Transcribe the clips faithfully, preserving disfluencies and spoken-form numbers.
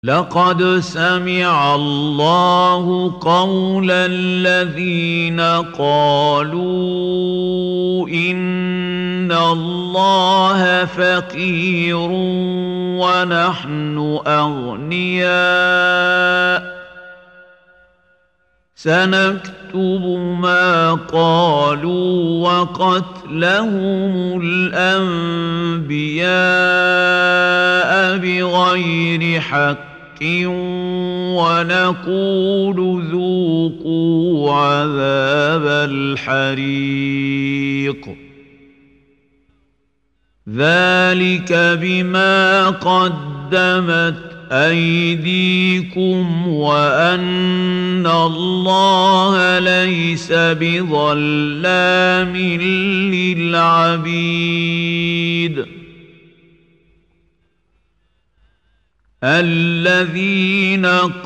لقد سمع الله قول الذين قالوا إن الله فقير ونحن أغنياء سنكتب ما قالوا وقتلهم الأنبياء بغير حق ونقول ذوقوا عذاب الحريق ذلك بما قدمت أيديكم وأن الله ليس بظلام للعبيد الذين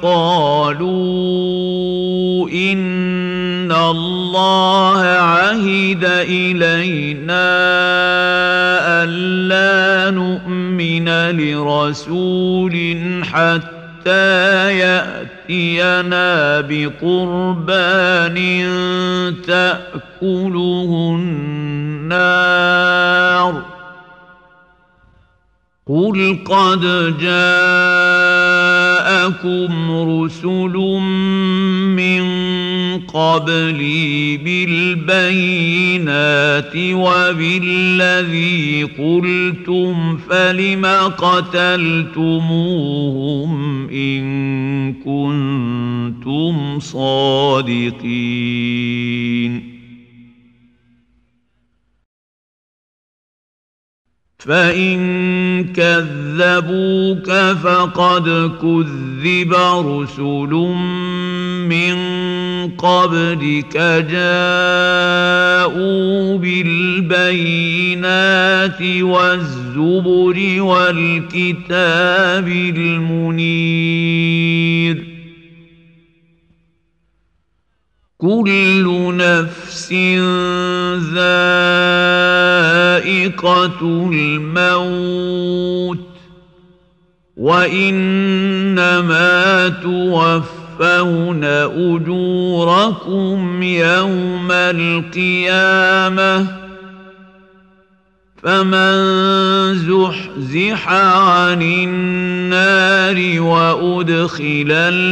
قالوا إن الله عهد إلينا ألا نؤمن لرسول حتى يأتينا بقربان تأكله النار قل قد جاءكم رسل من قبلي بالبينات وبالذي قلتم فلم قتلتموهم إن كنتم صادقين فإن كذبوك فقد كذب رسل من قبلك جاءوا بالبينات والزبر والكتاب المنير كل نفس ذائقة الموت وإنما توفون أجوركم يوم القيامة فمن زحزح عن النار وأدخل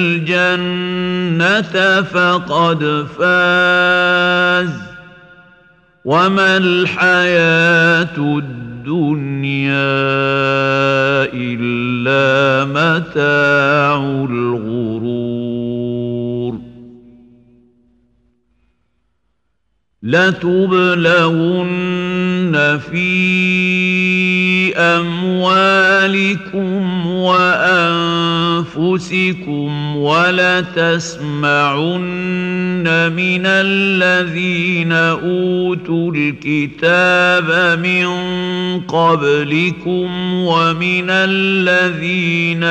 الجنة فقد فاز وما الحياة الدنيا إلا متاع الغرور لتبلغن في أموالكم وأنفسكم ولتسمعن من الذين أوتوا الكتاب من قبلكم ومن الذين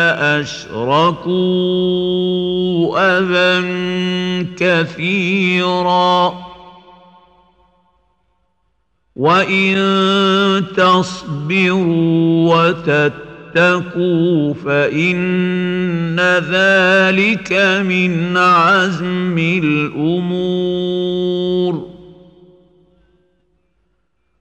أشركوا أذى كثيرا وإن تصبروا وتتقوا فإن ذلك من عزم الأمور